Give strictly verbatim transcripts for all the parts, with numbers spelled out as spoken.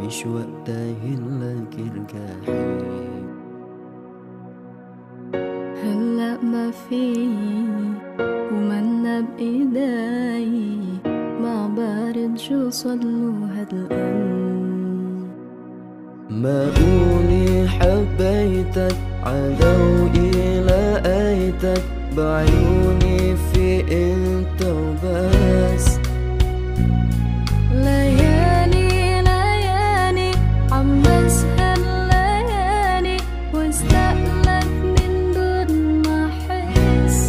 مش وقتها لك ارجعي. هلأ ما في ومنا بإيدي، ما بعرف شو صارلو هالقلب. معقولي حبيتك عدوي لقيتك، بعيوني في انت وبس. ليالي ليالي عم بسهر ليالي، واستقلك من دون ما احس.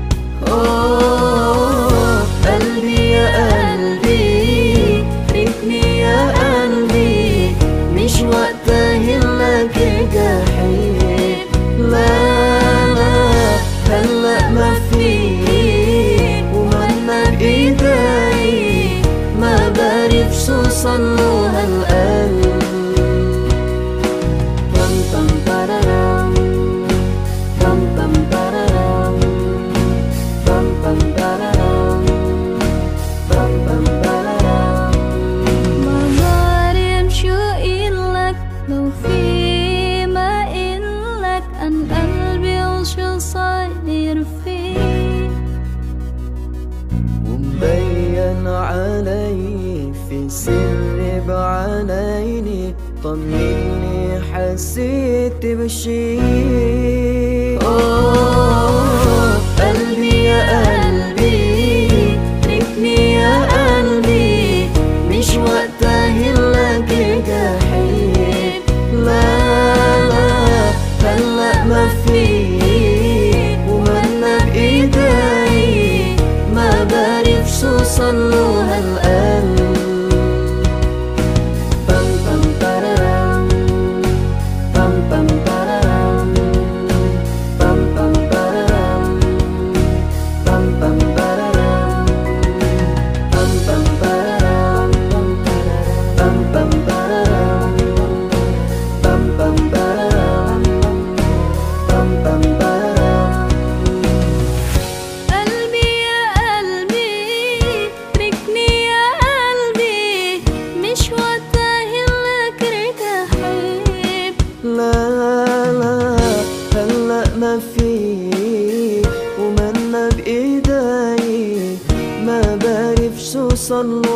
اوه قلبي يا قلبي، ريتني يا قلبي، مش وقتها لك ارجعي. لا لا هلأ ما في ومنا بإيدي، ما بعرف شو صارلو هالقلب. بام بام برارام بام بام برارام بام بام برارام بام بام برارام. ما بعرف شو إلك لو في ما إلك عن قلبي وشو صاير فيه. ومبين علي في سر بعيني، طمني حسيت بشي. اوه قلبي يا قلبي، ريتني يا قلبي، مش وقتها لك ارجعي. لا لا هلأ ما في ومنا بإيدي، ما بعرف شو صارلو هالقلب. بام بام برارام بام بام برارام بام بام برارام بام بام برارام بام بام برارام بام بام برارام بام بام برارام بام بام برارام. قلبي يا قلبي، تركني يا قلبي، مش وقتها لك ارجعي. لا لا هلأ ما في ومنا بإيدي، ما بعرف شو صارلو